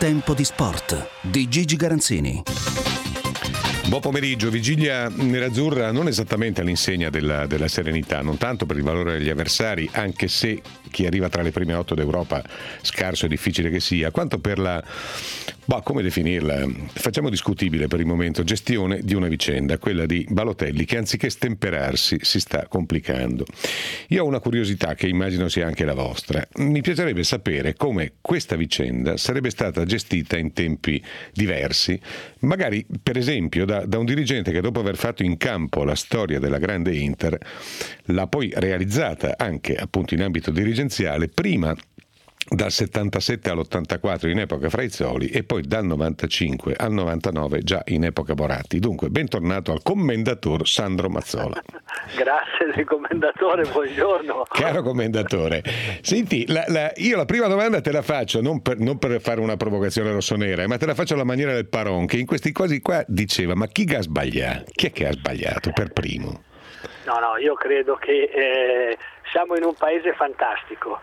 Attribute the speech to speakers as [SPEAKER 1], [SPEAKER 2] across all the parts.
[SPEAKER 1] Tempo di sport di Gigi Garanzini.
[SPEAKER 2] Buon pomeriggio. Vigilia nerazzurra non esattamente all'insegna della serenità, non tanto per il valore degli avversari, anche se chi arriva tra le prime 8 d'Europa, scarso e difficile che sia, quanto per la, come definirla, facciamo discutibile per il momento, gestione di una vicenda, quella di Balotelli, che anziché stemperarsi si sta complicando. Io ho una curiosità che immagino sia anche la vostra. Mi piacerebbe sapere come questa vicenda sarebbe stata gestita in tempi diversi, magari per esempio da un dirigente che dopo aver fatto in campo la storia della grande Inter l'ha poi realizzata anche appunto in ambito dirigenziale, prima dal 77 all'84 in epoca Fraizzoli e poi dal 95 al 99 già in epoca Moratti. Dunque, bentornato al commendator Sandro Mazzola.
[SPEAKER 3] Grazie del commendatore, buongiorno.
[SPEAKER 2] Caro commendatore, senti, io la prima domanda te la faccio non per fare una provocazione rossonera, ma te la faccio alla maniera del Paron, che in questi casi qua diceva: ma chi ha sbagliato? Chi è che ha sbagliato per primo?
[SPEAKER 3] No, io credo che siamo in un paese fantastico.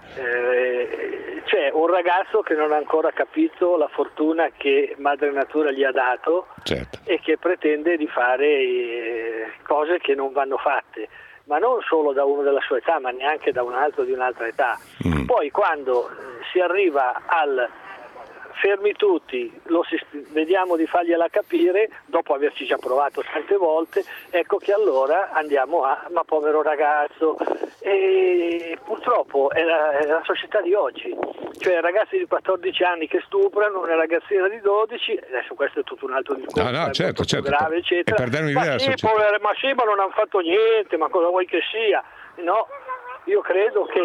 [SPEAKER 3] C'è un ragazzo che non ha ancora capito la fortuna che Madre Natura gli ha dato, certo, e che pretende di fare cose che non vanno fatte, ma non solo da uno della sua età, ma neanche da un altro di un'altra età. Poi quando si arriva al fermi tutti, vediamo di fargliela capire, dopo averci già provato tante volte, ecco che allora andiamo ma povero ragazzo, e purtroppo è la società di oggi, cioè ragazzi di 14 anni che stuprano una ragazzina di 12, adesso questo è tutto un altro discorso,
[SPEAKER 2] certo,
[SPEAKER 3] grave, eccetera.
[SPEAKER 2] Per dare un'idea
[SPEAKER 3] ma non hanno fatto niente, ma cosa vuoi che sia? No, io credo che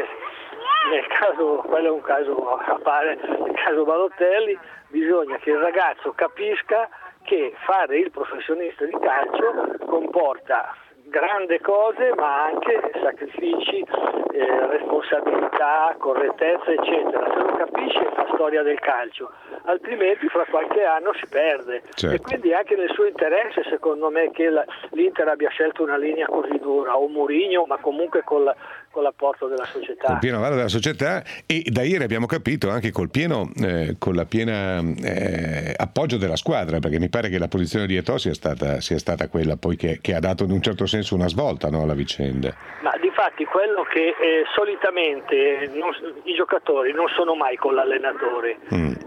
[SPEAKER 3] nel caso, quello è un caso a parte, nel caso Balotelli, bisogna che il ragazzo capisca che fare il professionista di calcio comporta grandi cose, ma anche sacrifici, responsabilità, correttezza, eccetera. Se non capisce la storia del calcio, altrimenti fra qualche anno si perde. Certo. E quindi anche nel suo interesse, secondo me, che l'Inter abbia scelto una linea così dura, o Mourinho, ma comunque con l'apporto della società.
[SPEAKER 2] Col pieno avallo della società, e da ieri abbiamo capito anche con la piena appoggio della squadra, perché mi pare che la posizione di Eto'o sia stata quella poi che ha dato in un certo senso una svolta, no, alla vicenda. Ma
[SPEAKER 3] difatti quello che solitamente i giocatori non sono mai con l'allenatore,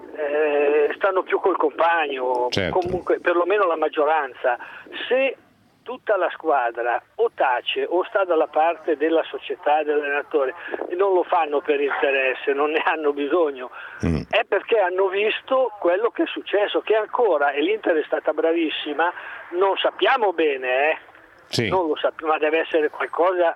[SPEAKER 3] stanno più col compagno, certo. Comunque perlomeno la maggioranza. Se tutta la squadra o tace o sta dalla parte della società e dell'allenatore e non lo fanno per interesse, non ne hanno bisogno, è perché hanno visto quello che è successo, che ancora, e l'Inter è stata bravissima, non sappiamo bene, sì. Non lo sappiamo, ma deve essere qualcosa.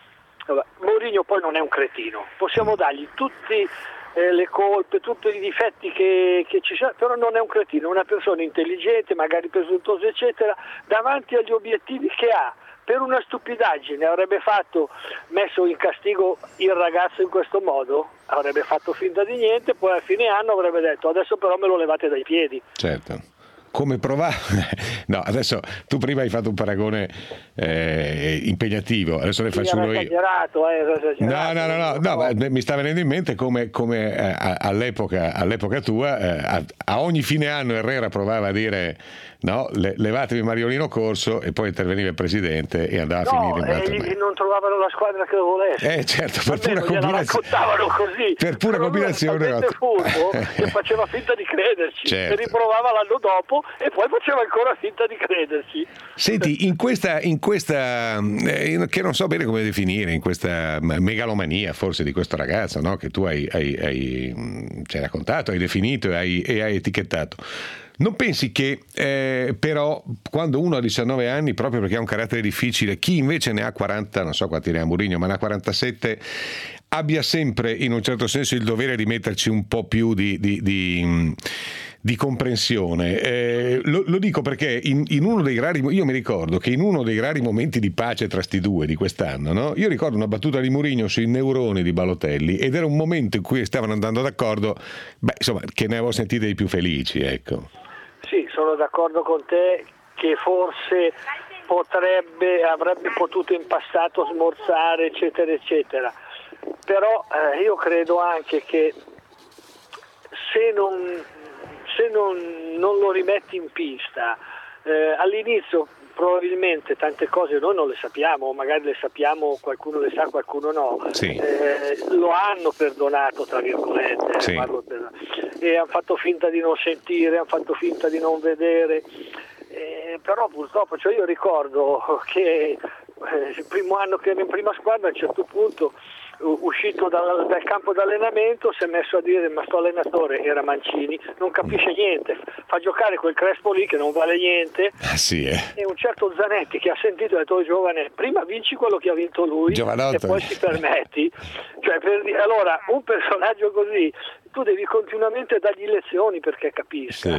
[SPEAKER 3] Mourinho poi non è un cretino, possiamo dargli tutti le colpe, tutti i difetti che ci sono, però non è un cretino, è una persona intelligente, magari presuntuosa, eccetera, davanti agli obiettivi che ha. Per una stupidaggine avrebbe messo in castigo il ragazzo in questo modo, avrebbe fatto finta di niente, poi a fine anno avrebbe detto: adesso però me lo levate dai piedi.
[SPEAKER 2] Certo. Come provare? No, adesso tu prima hai fatto un paragone impegnativo, adesso ne faccio uno io.
[SPEAKER 3] Esagerato.
[SPEAKER 2] No, ma mi sta venendo in mente come all'epoca tua, a ogni fine anno Herrera provava a dire: no, levatevi Mariolino Corso, e poi interveniva il presidente e andava a finire in
[SPEAKER 3] non trovavano la squadra che lo volesse.
[SPEAKER 2] Certo, per pura combinazione.
[SPEAKER 3] Raccontavano così.
[SPEAKER 2] Per pura combinazione.
[SPEAKER 3] Furbo che faceva finta di crederci, certo. E riprovava l'anno dopo e poi faceva ancora finta di crederci. Senti,
[SPEAKER 2] in questa che non so bene come definire, in questa megalomania forse di questo ragazzo, no? Che tu ci hai raccontato, hai definito e hai etichettato. Non pensi che però quando uno ha 19 anni, proprio perché ha un carattere difficile, chi invece ne ha 40, non so quanti ne ha Mourinho, ma ne ha 47, abbia sempre in un certo senso il dovere di metterci un po' più di comprensione? Lo dico perché in uno dei rari, io mi ricordo che in uno dei rari momenti di pace tra sti due di quest'anno, no? Io ricordo una battuta di Mourinho sui neuroni di Balotelli, ed era un momento in cui stavano andando d'accordo, insomma, che ne avevo sentite di più felici, ecco.
[SPEAKER 3] Sì, sono d'accordo con te che forse avrebbe potuto in passato smorzare, eccetera, eccetera. Però io credo anche che se non lo rimetti in pista, all'inizio probabilmente tante cose noi non le sappiamo, o magari le sappiamo, qualcuno le sa, qualcuno no.
[SPEAKER 2] Sì.
[SPEAKER 3] Lo hanno perdonato, tra virgolette,
[SPEAKER 2] sì.
[SPEAKER 3] E hanno fatto finta di non sentire, hanno fatto finta di non vedere, però purtroppo, cioè io ricordo che il primo anno che ero in prima squadra, a un certo punto, uscito dal campo d'allenamento, si è messo a dire: ma sto allenatore, era Mancini, non capisce niente, fa giocare quel Crespo lì che non vale niente. E un certo Zanetti che ha sentito e ha detto: giovane, prima vinci quello che ha vinto lui, Giovanotto, e poi ti permetti. Cioè, allora un personaggio così tu devi continuamente dargli lezioni perché capisca.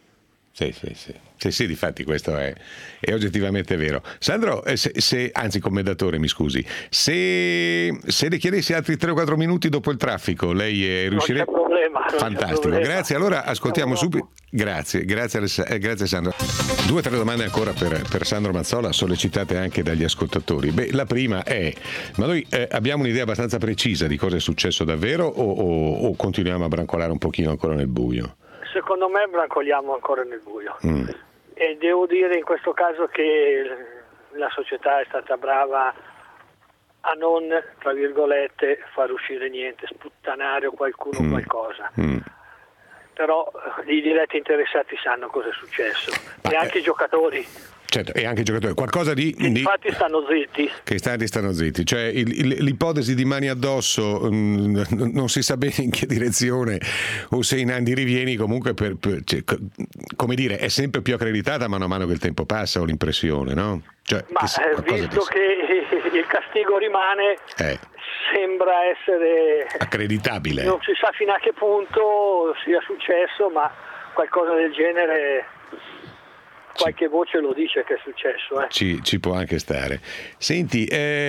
[SPEAKER 2] Sì, difatti questo è oggettivamente vero. Sandro, anzi commendatore, mi scusi, se le chiedessi altri 3 o 4 minuti dopo il traffico, lei riuscirebbe?
[SPEAKER 3] Non c'è problema.
[SPEAKER 2] Fantastico, grazie. Allora ascoltiamo subito. Grazie Sandro. 2 o 3 domande ancora per Sandro Mazzola, sollecitate anche dagli ascoltatori. La prima è: ma noi abbiamo un'idea abbastanza precisa di cosa è successo davvero o continuiamo a brancolare un pochino ancora nel buio?
[SPEAKER 3] Secondo me brancoliamo ancora nel buio. E devo dire in questo caso che la società è stata brava a non, tra virgolette, far uscire niente, sputtanare o qualcuno qualcosa. Però i diretti interessati sanno cosa è successo, e anche i giocatori.
[SPEAKER 2] Certo, e anche i giocatori, qualcosa di...
[SPEAKER 3] Infatti stanno zitti.
[SPEAKER 2] Che stanno zitti, cioè l'ipotesi di mani addosso non si sa bene in che direzione o se in Andi rivieni, comunque cioè, come dire, è sempre più accreditata mano a mano che il tempo passa, ho l'impressione, no? Cioè,
[SPEAKER 3] ma visto che il castigo rimane, sembra essere
[SPEAKER 2] accreditabile.
[SPEAKER 3] Non si sa fino a che punto sia successo, ma qualcosa del genere... Qualche voce lo dice che è successo.
[SPEAKER 2] Ci può anche stare. Senti,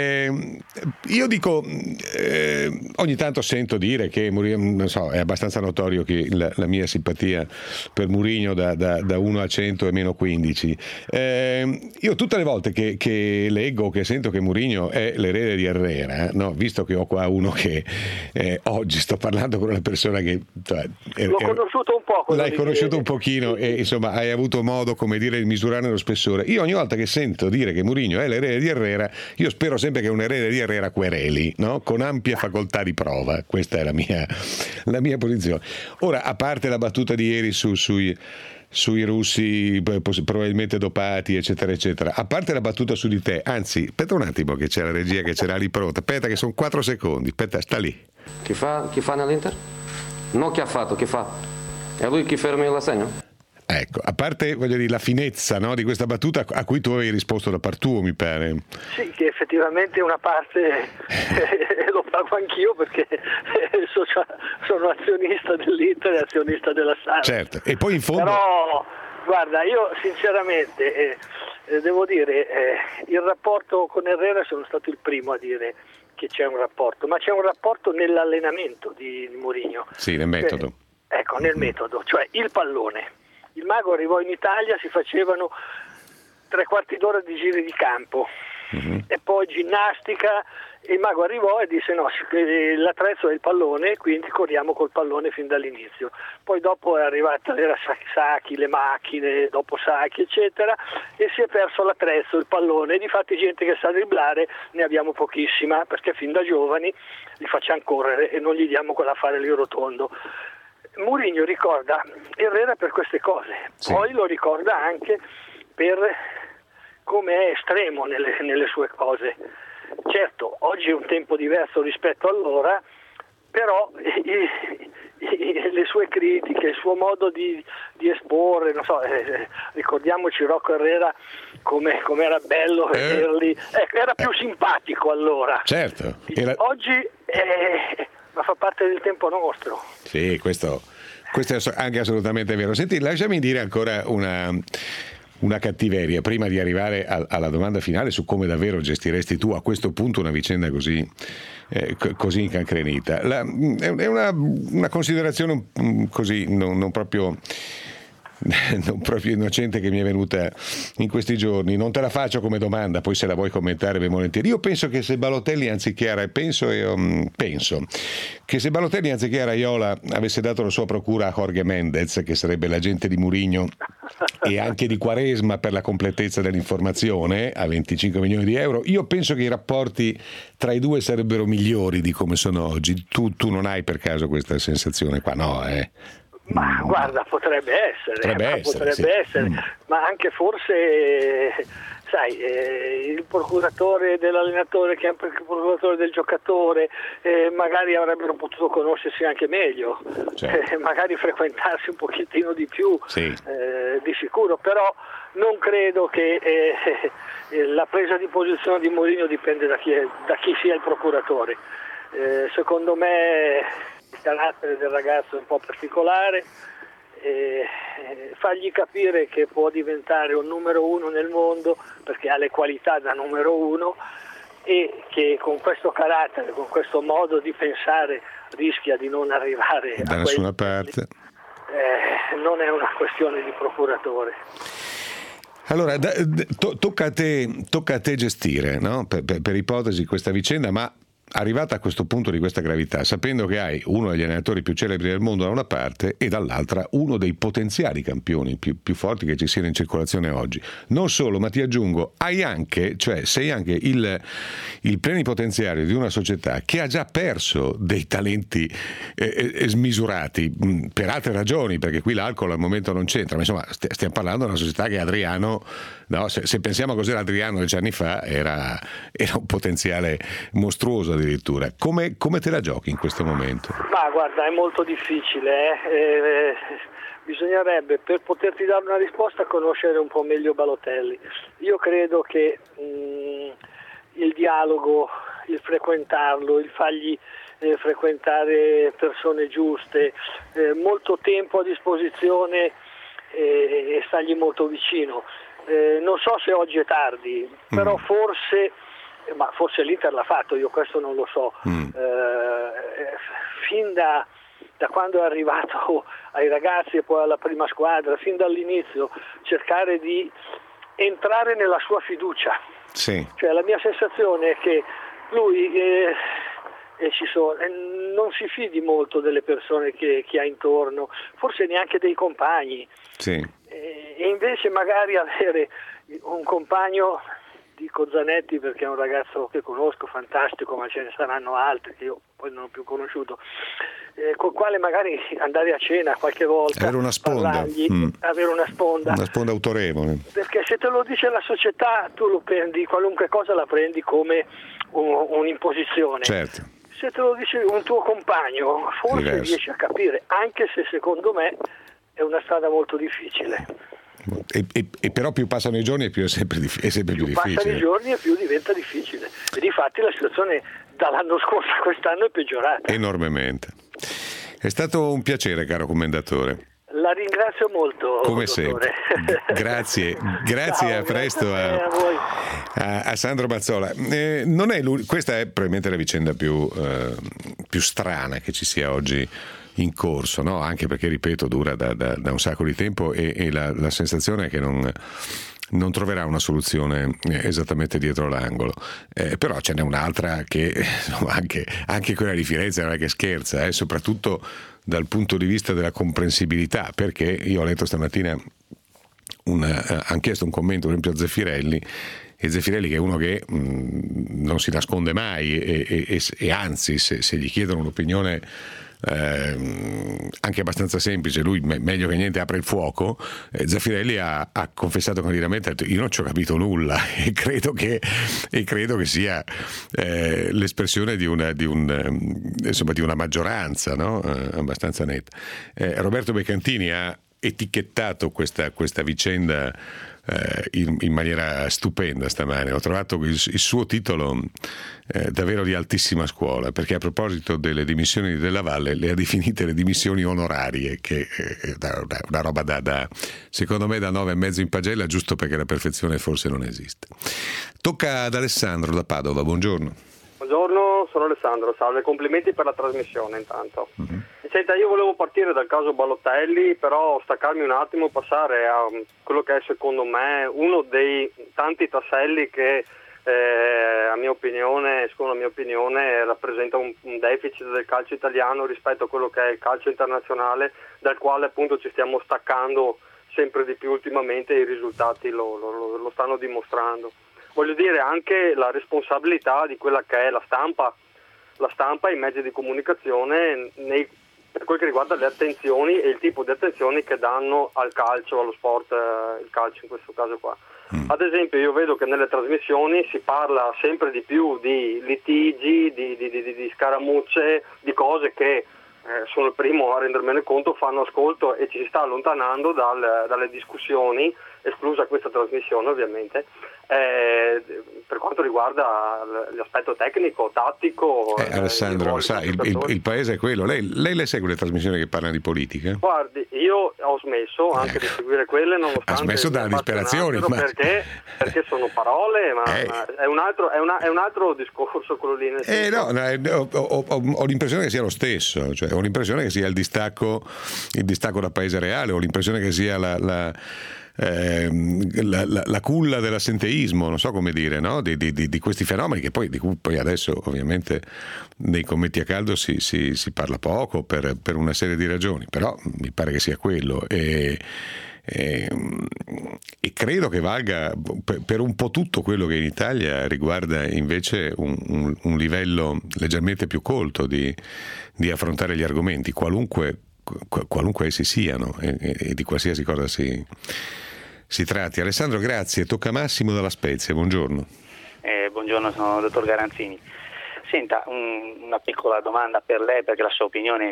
[SPEAKER 2] io dico, ogni tanto sento dire che non so, è abbastanza notorio che la mia simpatia per Mourinho da 1 a 100 è meno 15. Io tutte le volte che leggo, che sento che Mourinho è l'erede di Herrera, no? Visto che ho qua uno che oggi sto parlando con una persona che
[SPEAKER 3] l'ho conosciuto un po'.
[SPEAKER 2] L'hai conosciuto un pochino e insomma hai avuto modo, come dire, di misurare lo spessore. Io ogni volta che sento dire che Mourinho è l'erede di Herrera, io spero sempre che un erede di Herrera quereli, no? Con ampia facoltà di prova. Questa è la mia posizione. Ora, a parte la battuta di ieri sui russi probabilmente dopati, eccetera eccetera, a parte la battuta su di te, anzi, aspetta un attimo che c'è la regia che c'era lì pronta, aspetta che sono 4 secondi, aspetta, sta lì.
[SPEAKER 4] Chi fa nell'Inter? No, chi ha fatto, chi fa? È lui chi ferma l'assegno?
[SPEAKER 2] Ecco, a parte, voglio dire, la finezza, no, di questa battuta a cui tu avevi risposto da par tuo, mi pare.
[SPEAKER 3] Sì, che effettivamente una parte lo pago anch'io perché sono azionista dell'Inter e azionista della Samp.
[SPEAKER 2] Certo, e poi in fondo...
[SPEAKER 3] Però, guarda, io sinceramente devo dire, il rapporto con Herrera sono stato il primo a dire che c'è un rapporto, ma c'è un rapporto nell'allenamento di Mourinho.
[SPEAKER 2] Sì, nel metodo.
[SPEAKER 3] Ecco, nel metodo, cioè il pallone. Il Mago arrivò in Italia, si facevano 3/4 d'ora di giri di campo e poi ginnastica, e il Mago arrivò e disse no, l'attrezzo è il pallone, quindi corriamo col pallone fin dall'inizio. Poi dopo è arrivata l'era Sacchi, le macchine, dopo Sacchi eccetera, e si è perso l'attrezzo, il pallone, e difatti gente che sa dribblare ne abbiamo pochissima, perché fin da giovani li facciamo correre e non gli diamo quell'affare lì rotondo. Mourinho ricorda Herrera per queste cose, poi lo ricorda anche per come è estremo nelle sue cose. Certo, oggi è un tempo diverso rispetto a allora, però le sue critiche, il suo modo di esporre, non so, ricordiamoci Rocco Herrera come era bello vederli, era più simpatico allora.
[SPEAKER 2] Certo.
[SPEAKER 3] Oggi ma fa parte del tempo nostro.
[SPEAKER 2] Sì, questo è anche assolutamente vero. Senti, lasciami dire ancora una cattiveria prima di arrivare alla domanda finale su come davvero gestiresti tu a questo punto una vicenda così incancrenita. È una considerazione così non proprio non proprio innocente che mi è venuta in questi giorni. Non te la faccio come domanda, poi se la vuoi commentare ben volentieri. Io penso che se Balotelli anziché penso che se Balotelli anziché a Raiola avesse dato la sua procura a Jorge Mendez, che sarebbe l'agente di Mourinho e anche di Quaresma per la completezza dell'informazione, a 25 milioni di euro, io penso che i rapporti tra i due sarebbero migliori di come sono oggi. Tu non hai per caso questa sensazione qua? No,
[SPEAKER 3] Ma guarda, potrebbe essere, ma anche forse, sai, il procuratore dell'allenatore che è anche il procuratore del giocatore, magari avrebbero potuto conoscersi anche meglio, magari frequentarsi un pochettino di più, di sicuro, però non credo che la presa di posizione di Mourinho dipende da chi sia il procuratore. Secondo me il carattere del ragazzo è un po' particolare, fargli capire che può diventare un numero uno nel mondo perché ha le qualità da numero uno e che con questo carattere, con questo modo di pensare rischia di non arrivare
[SPEAKER 2] da nessuna parte.
[SPEAKER 3] Non è una questione di procuratore.
[SPEAKER 2] Allora, tocca a te gestire, no? Per ipotesi questa vicenda, ma arrivata a questo punto di questa gravità, sapendo che hai uno degli allenatori più celebri del mondo da una parte e dall'altra uno dei potenziali campioni più forti che ci siano in circolazione oggi. Non solo, ma ti aggiungo, sei anche il plenipotenziario di una società che ha già perso dei talenti smisurati per altre ragioni, perché qui l'alcol al momento non c'entra, ma insomma stiamo parlando di una società che Adriano, no, se pensiamo a cos'era Adriano 10 anni fa, era un potenziale mostruoso addirittura. Come te la giochi in questo momento?
[SPEAKER 3] Ma guarda, è molto difficile, bisognerebbe, per poterti dare una risposta, conoscere un po' meglio Balotelli. Io credo che il dialogo, il frequentarlo, il fargli frequentare persone giuste, molto tempo a disposizione e stargli molto vicino. Non so se oggi è tardi, però forse l'Inter l'ha fatto, io questo non lo so. Fin da quando è arrivato ai ragazzi e poi alla prima squadra, fin dall'inizio, cercare di entrare nella sua fiducia. Sì. Cioè, la mia sensazione è che lui non si fidi molto delle persone che ha intorno, forse neanche dei compagni. Sì. E invece magari avere un compagno, dico Zanetti perché è un ragazzo che conosco, fantastico, ma ce ne saranno altri che io poi non ho più conosciuto, col quale magari andare a cena qualche volta,
[SPEAKER 2] avere una sponda,
[SPEAKER 3] avere una sponda
[SPEAKER 2] autorevole,
[SPEAKER 3] perché se te lo dice la società tu lo prendi, qualunque cosa la prendi come un'imposizione. Certo. Se te lo dice un tuo compagno forse riesci a capire, anche se secondo me è una strada molto difficile.
[SPEAKER 2] E però più passano i giorni e più è sempre più difficile.
[SPEAKER 3] Passano i giorni e più diventa difficile. E difatti la situazione dall'anno scorso a quest'anno è peggiorata.
[SPEAKER 2] Enormemente. È stato un piacere, caro commendatore.
[SPEAKER 3] La ringrazio molto.
[SPEAKER 2] Come
[SPEAKER 3] dottore.
[SPEAKER 2] sempre. Grazie. Ciao, a presto a Sandro Mazzola. Non è questa è probabilmente la vicenda più strana che ci sia oggi in corso, no? Anche perché, ripeto, dura da un sacco di tempo e la sensazione è che non troverà una soluzione esattamente dietro l'angolo, però ce n'è un'altra che anche quella di Firenze non è che scherza, soprattutto dal punto di vista della comprensibilità, perché io ho letto stamattina hanno chiesto un commento per esempio a Zeffirelli, e Zeffirelli, che è uno che non si nasconde mai e anzi se gli chiedono un'opinione anche abbastanza semplice, lui meglio che niente apre il fuoco. Zeffirelli ha confessato candidamente, ha detto: io non ci ho capito nulla e credo che sia l'espressione di una maggioranza, no? Abbastanza netta. Roberto Beccantini ha etichettato questa vicenda in maniera stupenda stamane. Ho trovato il suo titolo davvero di altissima scuola, perché a proposito delle dimissioni di Della Valle le ha definite le dimissioni onorarie, che è una roba secondo me da 9,5 in pagella, giusto perché la perfezione forse non esiste. Tocca ad Alessandro da Padova, buongiorno.
[SPEAKER 3] Buongiorno.
[SPEAKER 5] sono Alessandro, salve, complimenti per la trasmissione intanto. Senta, io volevo partire dal caso Balotelli, però staccarmi un attimo, passare a quello che è secondo me uno dei tanti tasselli che secondo la mia opinione rappresenta un deficit del calcio italiano rispetto a quello che è il calcio internazionale, dal quale appunto ci stiamo staccando sempre di più ultimamente, e i risultati lo stanno dimostrando. Voglio dire, anche la responsabilità di quella che è la stampa e i mezzi di comunicazione per quel che riguarda le attenzioni e il tipo di attenzioni che danno al calcio, allo sport, il calcio in questo caso qua. Ad esempio, io vedo che nelle trasmissioni si parla sempre di più di litigi, di scaramucce, di cose che sono il primo a rendermene conto, fanno ascolto e ci si sta allontanando dalle discussioni, esclusa questa trasmissione ovviamente, per quanto riguarda l'aspetto tecnico, tattico.
[SPEAKER 2] Alessandro, il paese è quello. Lei le segue le trasmissioni che parlano di politica?
[SPEAKER 5] Guardi, io ho smesso anche di seguire quelle, nonostante
[SPEAKER 2] ha smesso dalla disperazione,
[SPEAKER 5] perché sono parole, ma è un altro discorso quello lì.
[SPEAKER 2] Ho l'impressione che sia lo stesso, cioè ho l'impressione che sia il distacco da paese reale, ho l'impressione che sia la culla dell'assenteismo, non so come dire, no? di questi fenomeni di cui poi adesso ovviamente nei commenti a caldo si parla poco per una serie di ragioni, però mi pare che sia quello e credo che valga per un po' tutto quello che in Italia riguarda invece un livello leggermente più colto di affrontare gli argomenti, qualunque essi siano e di qualsiasi cosa si tratti. Alessandro, grazie. Tocca Massimo dalla Spezia, buongiorno.
[SPEAKER 6] Buongiorno, sono il dottor Garanzini. Senta, una piccola domanda per lei, perché la sua opinione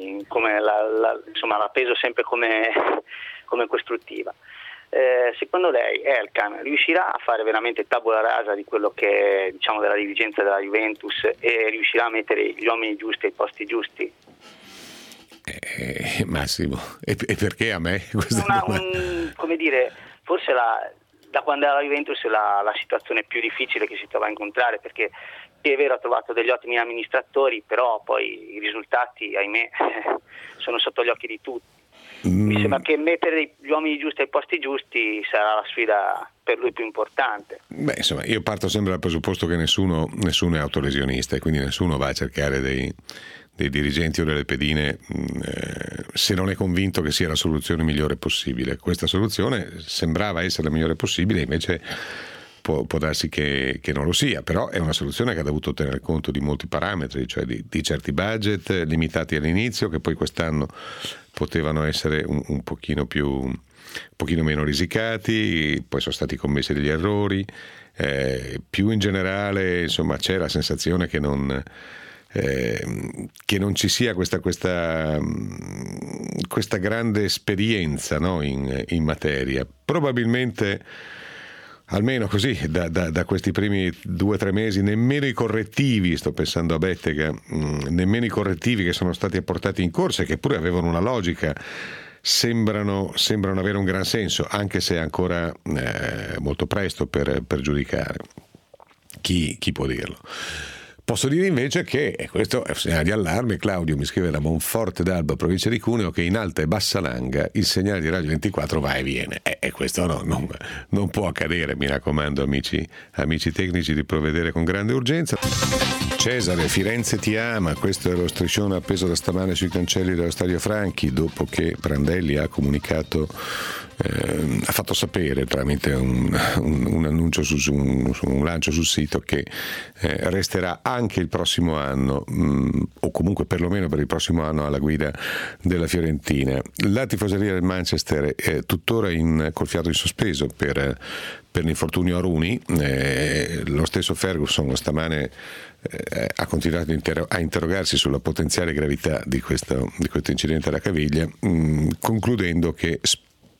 [SPEAKER 6] la peso sempre come costruttiva. Secondo lei Elkann riuscirà a fare veramente tabula rasa di quello che è, della dirigenza della Juventus, e riuscirà a mettere gli uomini giusti ai posti giusti?
[SPEAKER 2] Massimo, e perché a me questa
[SPEAKER 6] forse da quando era la Juventus la situazione più difficile che si trova a incontrare, perché è vero, ha trovato degli ottimi amministratori, però poi i risultati, ahimè, sono sotto gli occhi di tutti. Mi sembra che mettere gli uomini giusti ai posti giusti sarà la sfida per lui più importante.
[SPEAKER 2] Io parto sempre dal presupposto che nessuno è autolesionista, e quindi nessuno va a cercare dei dirigenti o delle pedine se non è convinto che sia la soluzione migliore possibile. Questa soluzione sembrava essere la migliore possibile, invece può darsi che non lo sia, però è una soluzione che ha dovuto tenere conto di molti parametri, cioè di certi budget limitati all'inizio, che poi quest'anno potevano essere un pochino meno risicati, poi sono stati commessi degli errori, più in generale, insomma, c'è la sensazione che non ci sia questa grande esperienza, no, in materia. Probabilmente, almeno così, da questi primi 2 o 3 mesi, nemmeno i correttivi, sto pensando a Bettega, nemmeno i correttivi che sono stati apportati in corsa e che pure avevano una logica, sembrano avere un gran senso, anche se è ancora molto presto per giudicare. Chi può dirlo? Posso dire invece che, e questo è un segnale di allarme, Claudio mi scrive da Monforte d'Alba, provincia di Cuneo, che in Alta e Bassa Langa il segnale di Radio 24 va e viene. E questo non può accadere, mi raccomando, amici tecnici, di provvedere con grande urgenza. Cesare, Firenze ti ama, questo è lo striscione appeso da stamane sui cancelli dello Stadio Franchi, dopo che Prandelli ha comunicato, ha fatto sapere tramite un annuncio su un lancio sul sito che resterà anche il prossimo anno, o comunque perlomeno per il prossimo anno, alla guida della Fiorentina. La tifoseria del Manchester è tuttora col fiato in sospeso per l'infortunio a Rooney. Lo stesso Ferguson stamane ha continuato a interrogarsi sulla potenziale gravità di questo incidente alla caviglia, concludendo che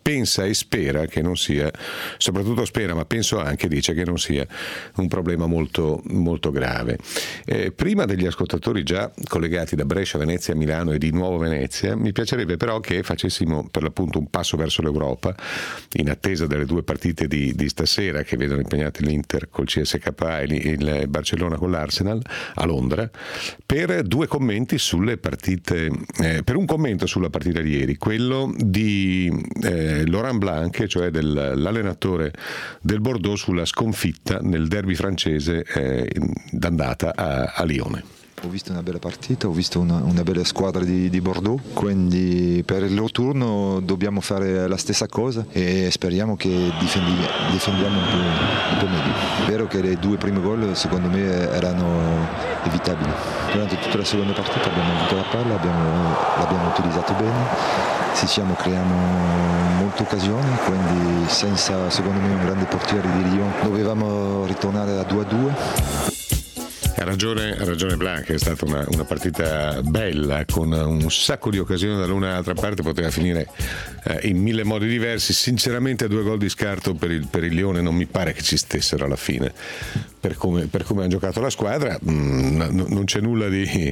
[SPEAKER 2] pensa e spera che non sia, soprattutto spera, ma penso anche, dice che non sia un problema molto, molto grave. Prima degli ascoltatori già collegati da Brescia, Venezia, Milano e di nuovo Venezia, mi piacerebbe però che facessimo per l'appunto un passo verso l'Europa, in attesa delle due partite di stasera che vedono impegnati l'Inter col CSKA e il Barcellona con l'Arsenal a Londra, per due commenti sulle partite, per un commento sulla partita di ieri, quello di Laurent Blanc, cioè dell'allenatore del Bordeaux, sulla sconfitta nel derby francese d'andata a Lione.
[SPEAKER 7] Ho visto una bella partita, ho visto una bella squadra di Bordeaux, quindi per il loro turno dobbiamo fare la stessa cosa e speriamo che difendiamo un po' meglio. È vero che le due prime gol secondo me erano evitabili. Durante tutta la seconda partita abbiamo avuto la palla, l'abbiamo utilizzato bene, creiamo molte occasioni, quindi senza secondo me un grande portiere di Lyon dovevamo ritornare a 2-2.
[SPEAKER 2] Ha ragione Blanc, è stata una partita bella con un sacco di occasioni dall'una all'altra parte, poteva finire in mille modi diversi. Sinceramente 2 gol di scarto per il Lione non mi pare che ci stessero alla fine, per come ha giocato la squadra. Non c'è nulla di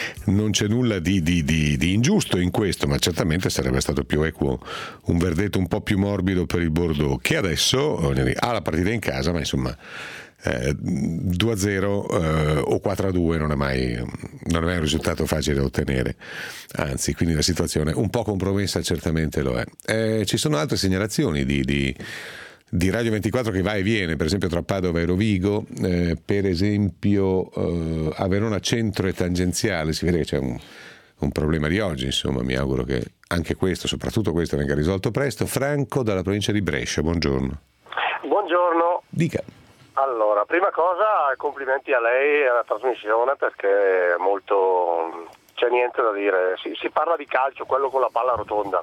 [SPEAKER 2] ingiusto in questo, ma certamente sarebbe stato più equo un verdetto un po' più morbido per il Bordeaux, che adesso ha la partita in casa, ma insomma 2-0 o 4-2 non è mai un risultato facile da ottenere, anzi, quindi la situazione un po' compromessa certamente lo è. Ci sono altre segnalazioni di Radio 24 che va e viene, per esempio tra Padova e Rovigo, per esempio a Verona centro e tangenziale, si vede che c'è un problema di oggi, insomma mi auguro che anche questo, soprattutto questo, venga risolto presto. Franco dalla provincia di Brescia, buongiorno.
[SPEAKER 8] Buongiorno.
[SPEAKER 2] Dica.
[SPEAKER 8] Allora, prima cosa, complimenti a lei e alla trasmissione, perché è molto, c'è niente da dire, si parla di calcio, quello con la palla rotonda.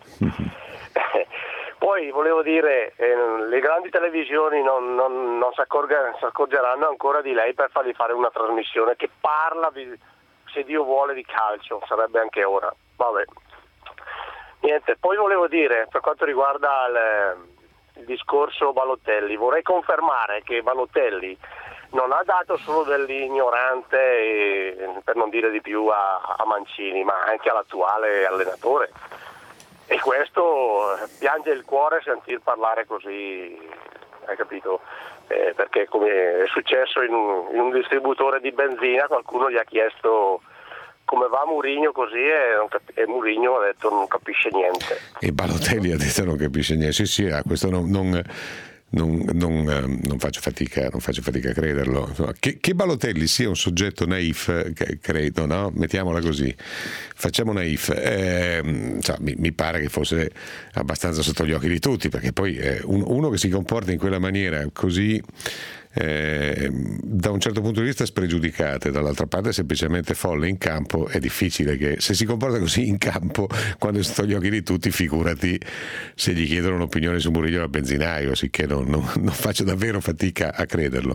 [SPEAKER 8] Poi volevo dire, le grandi televisioni non si accorgeranno ancora di lei per fargli fare una trasmissione che parla, se Dio vuole, di calcio, sarebbe anche ora. Vabbè. Niente, poi volevo dire, per quanto riguarda il discorso Balotelli, vorrei confermare che Balotelli non ha dato solo dell'ignorante, per non dire di più, a Mancini, ma anche all'attuale allenatore, e questo piange il cuore sentir parlare così, hai capito? Perché come è successo in un distributore di benzina, qualcuno gli ha chiesto come va Mourinho così, e Mourinho ha detto non capisce niente.
[SPEAKER 2] E Balotelli ha detto non capisce niente. Sì, a questo non faccio fatica a crederlo. Insomma, che Balotelli sia un soggetto naif, credo, no? Mettiamola così, facciamo naif. Mi pare che fosse abbastanza sotto gli occhi di tutti, perché poi uno che si comporta in quella maniera così, da un certo punto di vista spregiudicata, e dall'altra parte semplicemente folle in campo, è difficile che, se si comporta così in campo quando è sotto gli occhi di tutti, figurati se gli chiedono un'opinione su Mourinho al benzinaio, sicché non faccio davvero fatica a crederlo.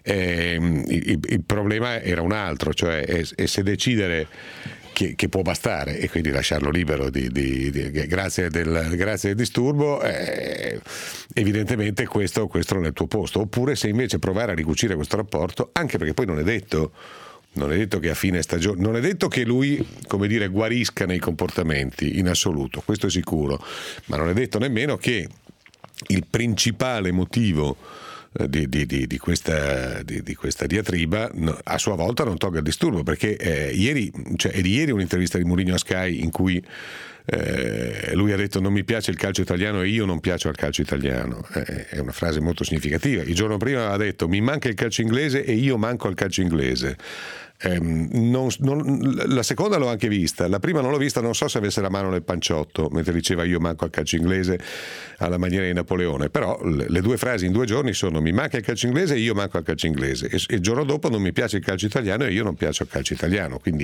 [SPEAKER 2] Il problema era un altro, cioè se decidere che può bastare e quindi lasciarlo libero grazie del disturbo, evidentemente questo non è il tuo posto. Oppure se invece provare a ricucire questo rapporto, anche perché poi non è detto che a fine stagione, non è detto che lui, come dire, guarisca nei comportamenti in assoluto, questo è sicuro, ma non è detto nemmeno che il principale motivo di questa diatriba a sua volta non tolga il disturbo, perché ieri un'intervista di Mourinho a Sky in cui lui ha detto non mi piace il calcio italiano e io non piaccio al calcio italiano. È una frase molto significativa. Il giorno prima ha detto mi manca il calcio inglese e io manco al calcio inglese. La seconda l'ho anche vista, la prima non l'ho vista, non so se avesse la mano nel panciotto mentre diceva io manco al calcio inglese alla maniera di Napoleone, però le due frasi in 2 giorni sono mi manca il calcio inglese e io manco al calcio inglese, e il giorno dopo non mi piace il calcio italiano e io non piaccio al calcio italiano. Quindi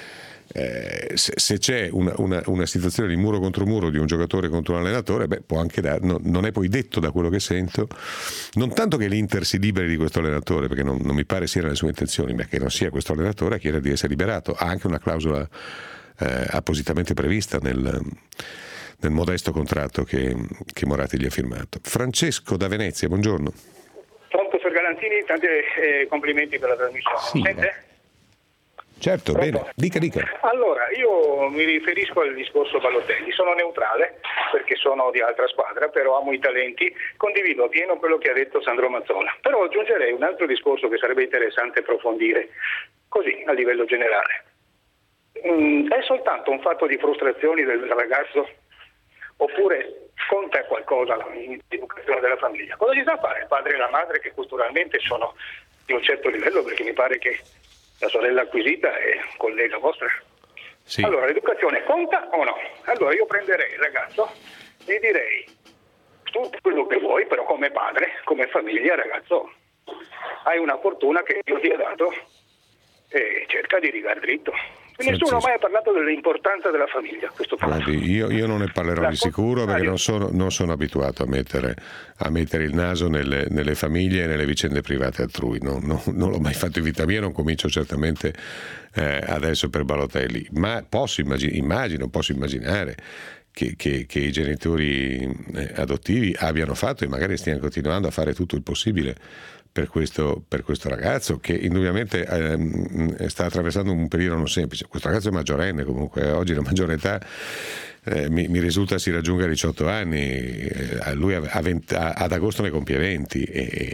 [SPEAKER 2] se c'è una situazione di muro contro muro di un giocatore contro un allenatore, può anche non è poi detto, da quello che sento, non tanto che l'Inter si liberi di questo allenatore, perché non mi pare sia nelle sue intenzioni, ma che non sia questo allenatore a chiedere di essere liberato. Ha anche una clausola appositamente prevista nel modesto contratto che Moratti gli ha firmato. Francesco da Venezia, buongiorno.
[SPEAKER 9] Pronto, Sir Galanzini, tanti complimenti per la trasmissione.
[SPEAKER 2] Sì, sente? Certo, pronto? Bene, dica.
[SPEAKER 9] Allora, io mi riferisco al discorso Balotelli, sono neutrale perché sono di altra squadra, però amo i talenti, condivido appieno quello che ha detto Sandro Mazzola, però aggiungerei un altro discorso che sarebbe interessante approfondire, così a livello generale. È soltanto un fatto di frustrazioni del ragazzo oppure conta qualcosa l'educazione della famiglia? Cosa ci sa fare il padre e la madre che culturalmente sono di un certo livello, perché mi pare che la sorella acquisita è collega vostra? Sì. Allora, l'educazione conta o no? Allora io prenderei il ragazzo e direi tutto quello che vuoi, però come padre, come famiglia, ragazzo, hai una fortuna che Dio ti ha dato e cerca di rigar dritto. Nessuno mai ha parlato dell'importanza della famiglia a questo punto.
[SPEAKER 2] Guardi, io non ne parlerò di sicuro perché non sono abituato a mettere il naso nelle famiglie e nelle vicende private altrui. Non l'ho mai fatto in vita mia, non comincio certamente adesso per Balotelli, ma posso immaginare che i genitori adottivi abbiano fatto e magari stiano continuando a fare tutto il possibile per questo ragazzo che indubbiamente sta attraversando un periodo non semplice. Questo ragazzo è maggiorenne, comunque oggi la maggiore età mi risulta si raggiunga i 18 anni, lui ad agosto ne compie 20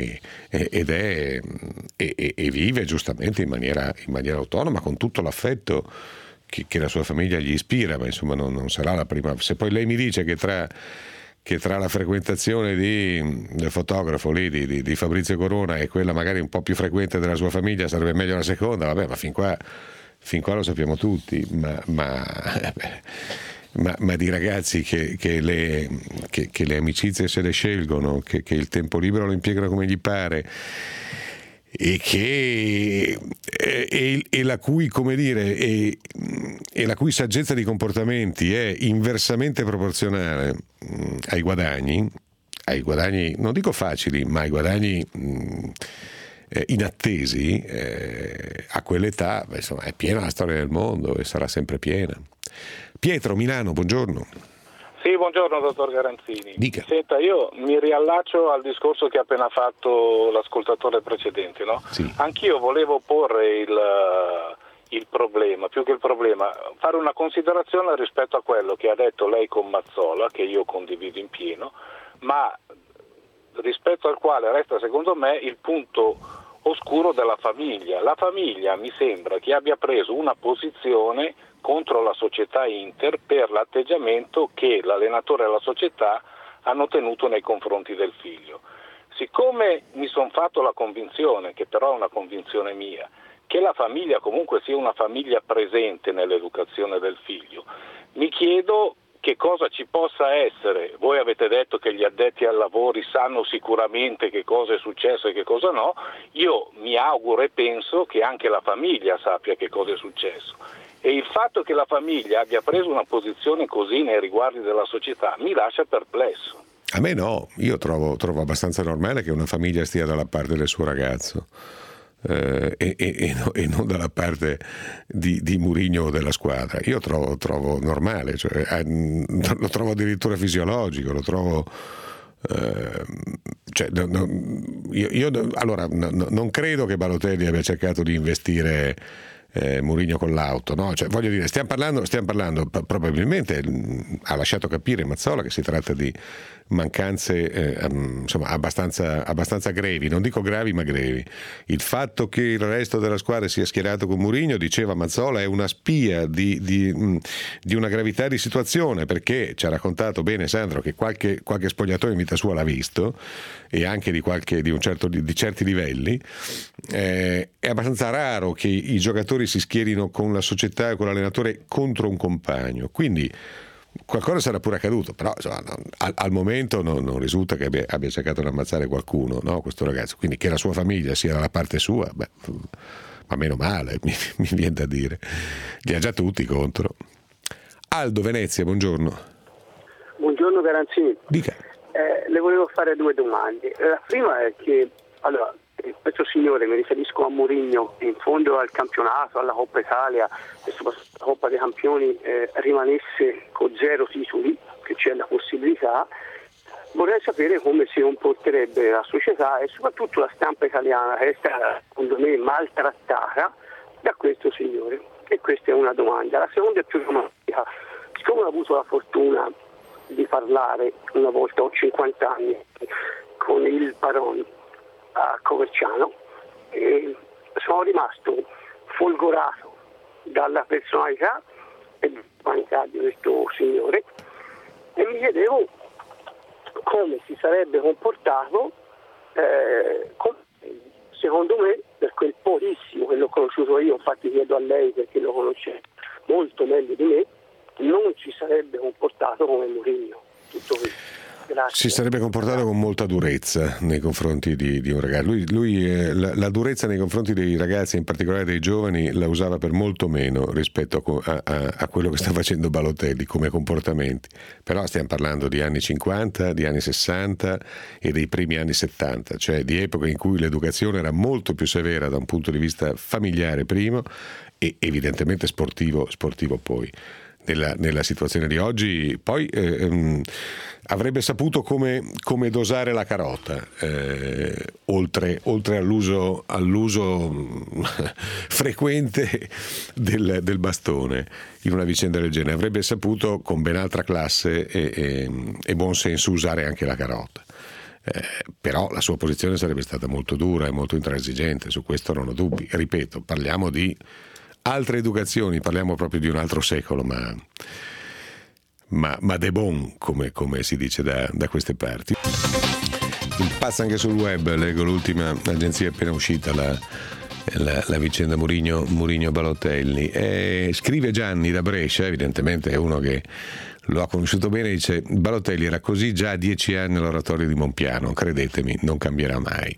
[SPEAKER 2] e vive giustamente in maniera autonoma con tutto l'affetto che la sua famiglia gli ispira, ma insomma non sarà la prima. Se poi lei mi dice che tra la frequentazione del fotografo lì di Fabrizio Corona e quella magari un po' più frequente della sua famiglia sarebbe meglio la seconda, vabbè, ma fin qua lo sappiamo tutti, ma di ragazzi che le amicizie se le scelgono, che il tempo libero lo impiegano come gli pare e la cui, come dire, e la cui saggezza di comportamenti è inversamente proporzionale ai guadagni, non dico facili, ma ai guadagni inattesi, a quell'età, insomma, è piena la storia del mondo e sarà sempre piena. Pietro, Milano, buongiorno.
[SPEAKER 10] Sì, buongiorno dottor Garanzini.
[SPEAKER 2] Dica.
[SPEAKER 10] Senta, io mi riallaccio al discorso che ha appena fatto l'ascoltatore precedente, no?
[SPEAKER 2] Sì.
[SPEAKER 10] Anch'io volevo porre il problema, più che il problema, fare una considerazione rispetto a quello che ha detto lei con Mazzola, che io condivido in pieno, ma rispetto al quale resta secondo me il punto oscuro della famiglia. La famiglia mi sembra che abbia preso una posizione contro la società Inter per l'atteggiamento che l'allenatore e la società hanno tenuto nei confronti del figlio. Siccome mi sono fatto la convinzione, che però è una convinzione mia, che la famiglia comunque sia una famiglia presente nell'educazione del figlio, mi chiedo che cosa ci possa essere. Voi avete detto che gli addetti ai lavori sanno sicuramente che cosa è successo e che cosa no. Io mi auguro e penso che anche la famiglia sappia che cosa è successo. E il fatto che la famiglia abbia preso una posizione così nei riguardi della società mi lascia perplesso.
[SPEAKER 2] A me no, io trovo abbastanza normale che una famiglia stia dalla parte del suo ragazzo e non dalla parte di Mourinho o della squadra. Io trovo normale, cioè, lo trovo addirittura fisiologico, lo trovo allora non credo che Balotelli abbia cercato di investire Mourinho con l'auto, no? Cioè, voglio dire, stiamo parlando probabilmente ha lasciato capire Mazzola che si tratta di mancanze insomma abbastanza grevi, non dico gravi ma grevi. Il fatto che il resto della squadra sia schierato con Mourinho, diceva Mazzola, è una spia di una gravità di situazione, perché ci ha raccontato bene Sandro che qualche spogliatoio in vita sua l'ha visto, e anche di certi livelli. È abbastanza raro che i giocatori si schierino con la società e con l'allenatore contro un compagno, quindi qualcosa sarà pure accaduto, però insomma, al momento non risulta che abbia cercato di ammazzare qualcuno, no, questo ragazzo. Quindi che la sua famiglia sia dalla parte sua, ma meno male, mi viene da dire. Li ha già tutti contro. Aldo, Venezia, buongiorno.
[SPEAKER 11] Buongiorno Garanzini.
[SPEAKER 2] Dica.
[SPEAKER 11] Le volevo fare due domande. La prima è che, allora, questo signore, mi riferisco a Mourinho, in fondo al campionato, alla Coppa Italia e soprattutto alla Coppa dei Campioni rimanesse con 0 titoli, che c'è la possibilità, vorrei sapere come si comporterebbe la società e soprattutto la stampa italiana, che è stata secondo me maltrattata da questo signore. E questa è una domanda. La seconda è più romantica. Siccome ho avuto la fortuna di parlare una volta, ho 50 anni, con il Paron a Coverciano, e sono rimasto folgorato dalla personalità e dall'umanità di questo signore e mi chiedevo come si sarebbe comportato secondo me, per quel pochissimo che l'ho conosciuto io, infatti chiedo a lei perché lo conosce molto meglio di me, non ci sarebbe comportato come Mourinho. Tutto questo. Grazie.
[SPEAKER 2] Si sarebbe comportato con molta durezza nei confronti di un ragazzo. Lui la durezza nei confronti dei ragazzi, in particolare dei giovani, la usava per molto meno rispetto a quello che sta facendo Balotelli come comportamenti. Però stiamo parlando di anni 50, di anni 60 e dei primi anni 70, cioè di epoca in cui l'educazione era molto più severa da un punto di vista familiare primo e evidentemente sportivo poi. Nella situazione di oggi poi avrebbe saputo come dosare la carota, oltre all'uso frequente del bastone in una vicenda del genere. Avrebbe saputo con ben altra classe e buon senso usare anche la carota. Però la sua posizione sarebbe stata molto dura e molto intransigente, su questo non ho dubbi. Ripeto, parliamo di altre educazioni, parliamo proprio di un altro secolo, ma de bon, come si dice da queste parti. Passa anche sul web, leggo l'ultima agenzia appena uscita, la vicenda Mourinho-Balotelli. Scrive Gianni da Brescia, evidentemente è uno che lo ha conosciuto bene, dice: Balotelli era così già a 10 anni all'oratorio di Monpiano, credetemi, non cambierà mai.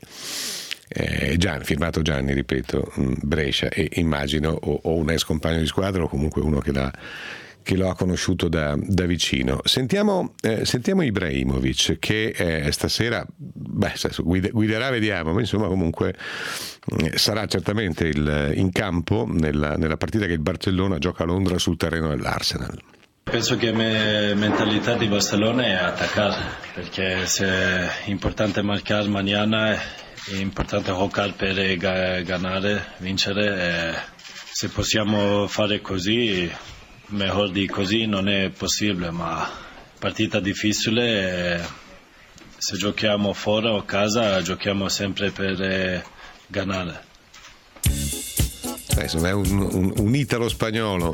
[SPEAKER 2] Firmato Gianni, ripeto, Brescia, e immagino o un ex compagno di squadra o comunque uno che lo ha conosciuto da vicino. Sentiamo Ibrahimovic che stasera guiderà, vediamo, ma insomma comunque sarà certamente in campo nella partita che il Barcellona gioca a Londra sul terreno dell'Arsenal.
[SPEAKER 12] Penso che la mentalità di Barcellona è attaccare, perché se è importante marcare mañana, è importante giocare per ganare, vincere. Se possiamo fare così, meglio di così non è possibile, ma partita difficile. Se giochiamo fuori o a casa, giochiamo sempre per ganare.
[SPEAKER 2] Insomma, è un italo-spagnolo.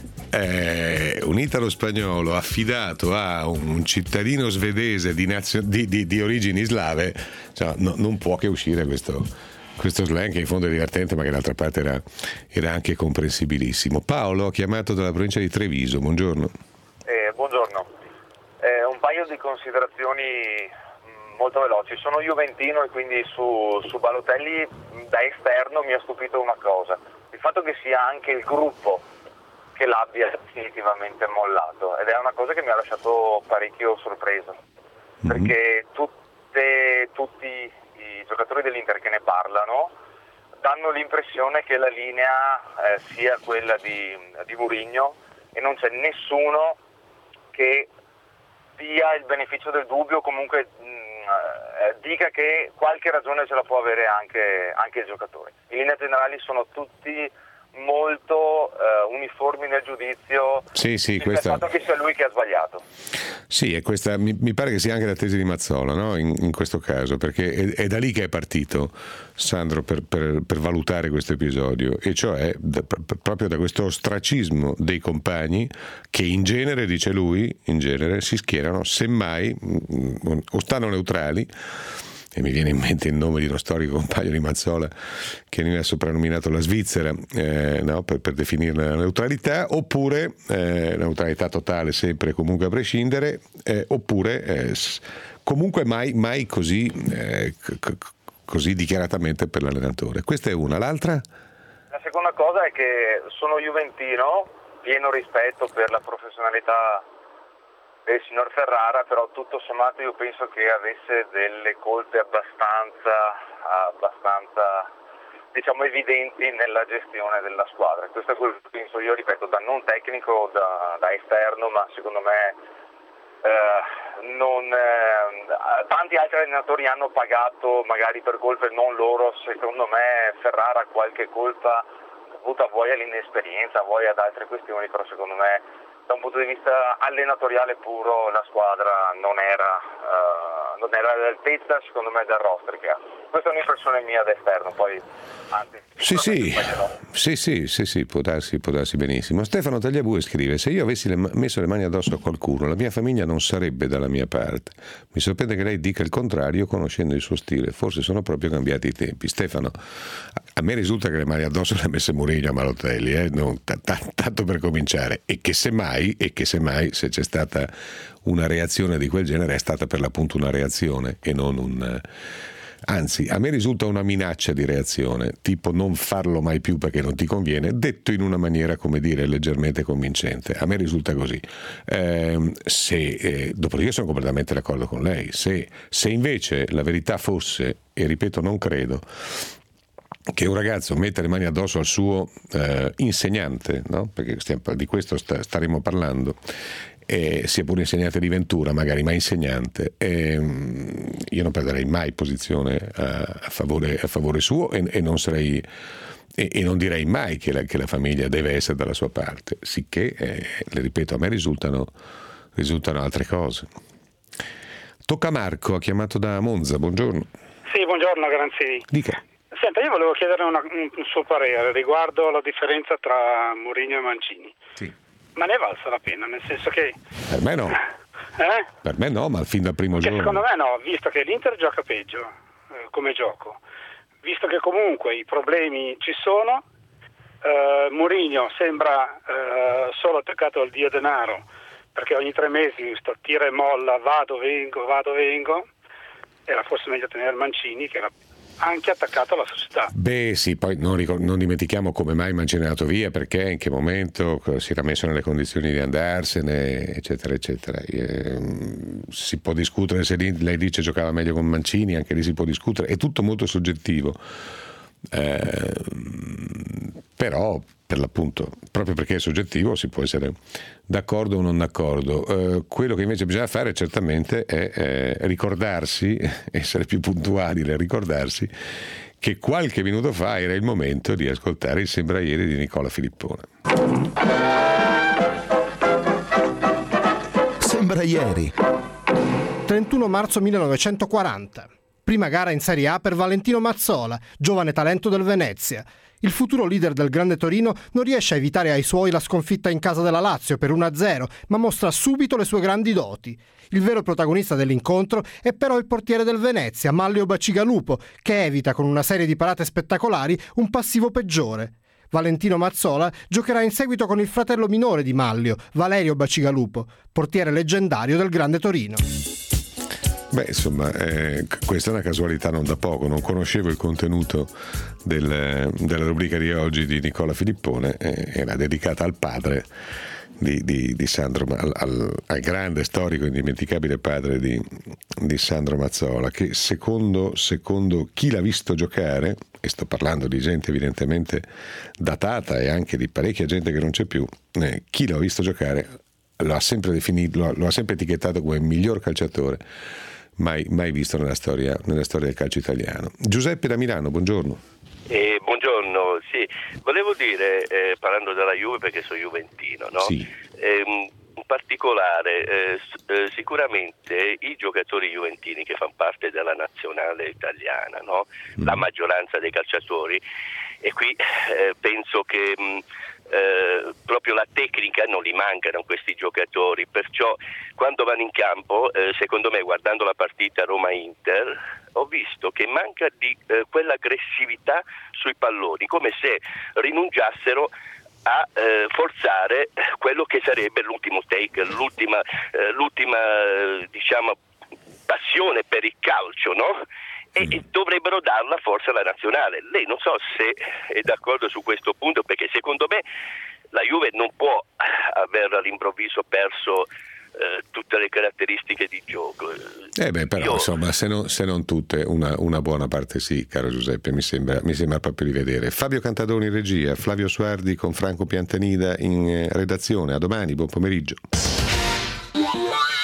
[SPEAKER 2] Un italo-spagnolo affidato a un cittadino svedese di origini slave, cioè, non può che uscire questo slang che in fondo è divertente, ma che d'altra parte era anche comprensibilissimo. Paolo, chiamato dalla provincia di Treviso, buongiorno.
[SPEAKER 13] Buongiorno. Un paio di considerazioni molto veloci. Sono juventino e quindi su Balotelli da esterno mi ha stupito una cosa: il fatto che sia anche il gruppo che l'abbia definitivamente mollato, ed è una cosa che mi ha lasciato parecchio sorpreso, perché tutti i giocatori dell'Inter che ne parlano danno l'impressione che la linea sia quella di Mourinho, e non c'è nessuno che dia il beneficio del dubbio, comunque dica che qualche ragione ce la può avere anche il giocatore. In linea generali sono tutti molto uniformi nel giudizio.
[SPEAKER 2] Sì, questa...
[SPEAKER 13] fatto che sia lui che ha sbagliato.
[SPEAKER 2] Sì, e questa mi pare che sia anche la tesi di Mazzola, no? In questo caso, perché è da lì che è partito Sandro per valutare questo episodio, e cioè proprio da questo ostracismo dei compagni che in genere, dice lui, si schierano semmai o stanno neutrali. E mi viene in mente il nome di uno storico compagno di Mazzola che ne ha soprannominato la Svizzera, per definire la neutralità, oppure neutralità totale sempre e comunque a prescindere, oppure comunque mai così dichiaratamente per l'allenatore. Questa è una. L'altra?
[SPEAKER 13] La seconda cosa è che sono juventino, pieno rispetto per la professionalità del signor Ferrara, però tutto sommato io penso che avesse delle colpe abbastanza diciamo evidenti nella gestione della squadra. Questo è quello che penso io, ripeto, da non tecnico, da esterno, ma secondo me tanti altri allenatori hanno pagato magari per colpe non loro. Secondo me Ferrara qualche colpa dovuta vuoi all'inesperienza, vuoi ad altre questioni, però secondo me da un punto di vista allenatoriale puro la squadra non era all'altezza, secondo me, del roster che ha. Questa è un'impressione mia da esterno, poi
[SPEAKER 2] Sì, può darsi benissimo. Stefano Tagliabue scrive: se io avessi messo le mani addosso a qualcuno, la mia famiglia non sarebbe dalla mia parte. Mi sorprende che lei dica il contrario, conoscendo il suo stile. Forse sono proprio cambiati i tempi. Stefano, a me risulta che le mani addosso le ha messe Mourinho a Balotelli, tanto per cominciare, e che semmai se c'è stata una reazione di quel genere è stata per l'appunto una reazione e non un... Anzi, a me risulta una minaccia di reazione, tipo non farlo mai più perché non ti conviene, detto in una maniera, come dire, leggermente convincente. A me risulta così. Dopodiché sono completamente d'accordo con lei. Se invece la verità fosse, e ripeto non credo, che un ragazzo mette le mani addosso al suo insegnante, no? Perché di questo staremo parlando, sia pure insegnante di Ventura magari, ma insegnante, io non perderei mai posizione a favore suo e non sarei e non direi mai che la famiglia deve essere dalla sua parte, sicché le ripeto, a me risultano altre cose. Tocca a Marco, ha chiamato da Monza. Buongiorno.
[SPEAKER 14] Sì, buongiorno Granzini.
[SPEAKER 2] Dica.
[SPEAKER 14] Senta, io volevo chiedere un suo parere riguardo la differenza tra Mourinho e Mancini.
[SPEAKER 2] Sì.
[SPEAKER 14] Ma ne è valsa la pena, nel senso che...
[SPEAKER 2] Per me no. Per me no, ma fin dal primo giorno.
[SPEAKER 14] Secondo me no, visto che l'Inter gioca peggio come gioco, visto che comunque i problemi ci sono, Mourinho sembra solo attaccato al dio denaro, perché ogni 3 mesi sto tira e molla, vado, vengo, era forse meglio tenere Mancini che era anche attaccato alla società.
[SPEAKER 2] Beh sì, poi non dimentichiamo come mai Mancini è andato via, perché, in che momento si era messo nelle condizioni di andarsene, eccetera eccetera. Si può discutere se lei dice giocava meglio con Mancini, anche lì si può discutere, è tutto molto soggettivo, però per l'appunto, proprio perché è soggettivo, si può essere d'accordo o non d'accordo. Quello che invece bisogna fare certamente è ricordarsi, essere più puntuali nel ricordarsi che qualche minuto fa era il momento di ascoltare il Sembra Ieri di Nicola Filippone.
[SPEAKER 15] Sembra Ieri.
[SPEAKER 16] 31 marzo 1940. Prima gara in Serie A per Valentino Mazzola, giovane talento del Venezia. Il futuro leader del Grande Torino non riesce a evitare ai suoi la sconfitta in casa della Lazio per 1-0, ma mostra subito le sue grandi doti. Il vero protagonista dell'incontro è però il portiere del Venezia, Manlio Bacigalupo, che evita con una serie di parate spettacolari un passivo peggiore. Valentino Mazzola giocherà in seguito con il fratello minore di Manlio, Valerio Bacigalupo, portiere leggendario del Grande Torino.
[SPEAKER 2] Beh, insomma, questa è una casualità non da poco. Non conoscevo il contenuto della rubrica di oggi di Nicola Filippone, era dedicata al padre di Sandro, al grande, storico, indimenticabile padre di Sandro Mazzola, che secondo chi l'ha visto giocare, e sto parlando di gente evidentemente datata e anche di parecchia gente che non c'è più, chi l'ha visto giocare lo ha sempre definito, lo ha sempre etichettato come il miglior calciatore mai visto nella storia del calcio italiano. Giuseppe da Milano, buongiorno.
[SPEAKER 17] Buongiorno, sì, volevo dire, parlando della Juve, perché sono juventino, no?
[SPEAKER 2] Sì.
[SPEAKER 17] In particolare, sicuramente i giocatori juventini che fanno parte della nazionale italiana, no? La maggioranza dei calciatori, e qui penso che proprio la tecnica non li mancano questi giocatori, perciò quando vanno in campo, secondo me, guardando la partita Roma-Inter, ho visto che manca di quell'aggressività sui palloni, come se rinunciassero a forzare quello che sarebbe l'ultimo take, l'ultima diciamo passione per il calcio, no? E dovrebbero darla forse alla nazionale. Lei non so se è d'accordo su questo punto, perché secondo me la Juve non può aver all'improvviso perso tutte le caratteristiche di gioco.
[SPEAKER 2] Però insomma, se non tutte, una buona parte sì, caro Giuseppe, mi sembra proprio di vedere. Fabio Cantadoni in regia, Flavio Suardi con Franco Piantanida in redazione. A domani, buon pomeriggio.